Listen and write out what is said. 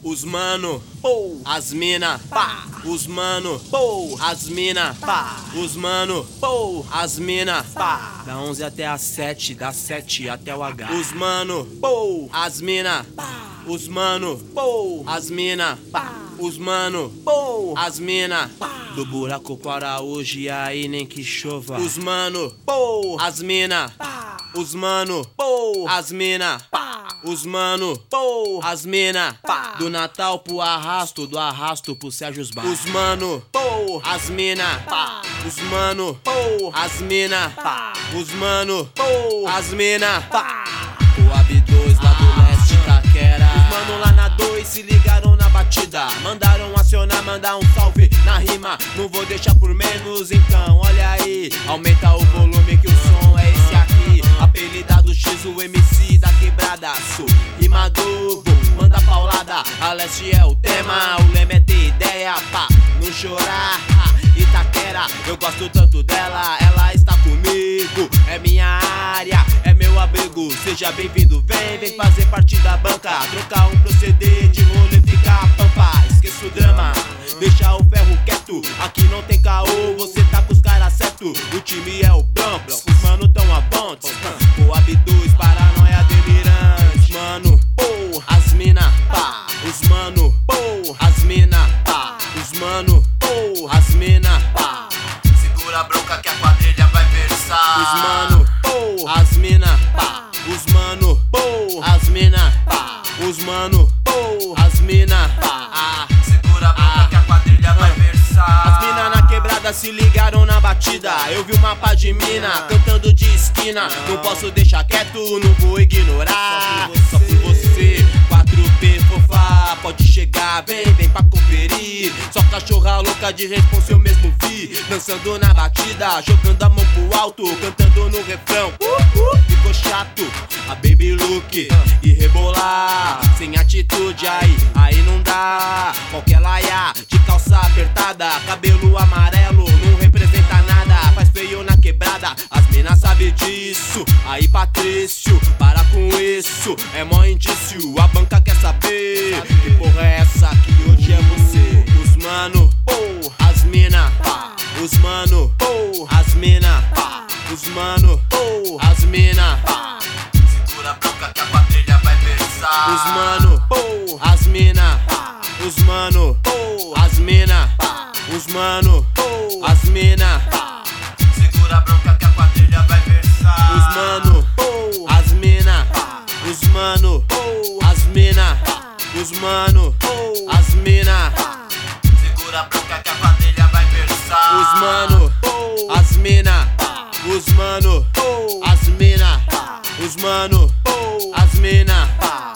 Os mano, as mina, os mano, as mina, os mano, as mina, da 11 até as 7, das 7 até o H. Os mano, as mina, os mano, as mina, os mano, as mina, do buraco para hoje aí nem que chova. Os mano, as mina, os mano, as mina, os mano, as mina, do Natal pro arrasto, do arrasto pro Sérgio Bar. Os mano, as mina, os mano, as mina, os mano, as mina, o AB2 lá do leste Taquera. Os mano lá na 2 se ligaram na batida, mandaram acionar, mandar um salve na rima. Não vou deixar por menos, então olha aí, aumenta o volume que o som é esse aqui. Apelidado X, o MC da quebradaço, rimador, manda paulada. A leste é o tema, o lema é ter ideia, pá, não chorar. Itaquera, eu gosto tanto dela, ela está comigo, é minha área, é meu abrigo. Seja bem-vindo, vem fazer parte da banca, trocar um proceder de rolê, ficar pampa. Esqueça o drama, deixa o ferro quieto, aqui não tem caô, você tá com os caras certo. O time é o Bronx, os mano tão abontes, o AB2, paranoia delirante. Mano, as mina, pá, os mano, as mina, pá, os mano, as mina, pá. Segura a bronca que a quadrilha vai versar. Os mano, as mina, pá, os mano, as mina, pá, os mano, as mina, pá. Segura a bronca que a quadrilha vai versar. As mina na quebrada se ligaram na batida, eu vi uma pá de mina cantando de esquina. Não posso deixar quieto, não vou ignorar. Só por você, 4P fofá, pode chegar, vem pra conferir. Só cachorra louca de responsa eu mesmo vi, dançando na batida, jogando a mão pro alto, cantando no refrão. Ficou chato, a baby look e rebolar, sem atitude aí não dá. Qualquer laia de calça apertada, cabelo amarelo, não representa nada, faz feio na quebrada, as minas sabem disso. Aí Patrício, para com isso, é mó indício, a banca quer saber que porra é essa que hoje é você. Os mano, as mina, os mano, as mina, os mano, as mina, segura a bronca que a quadrilha vai versar. Os mano, as mina, os mano, as mina, os mano, as mina, segura a bronca que a quadrilha vai versar. Os mano, as mina, os mano, as mina, os mano, as mina, segura a bronca que a quadrilha vai versar. Os mano, as mina, os mano, as mina, os mano, as mina.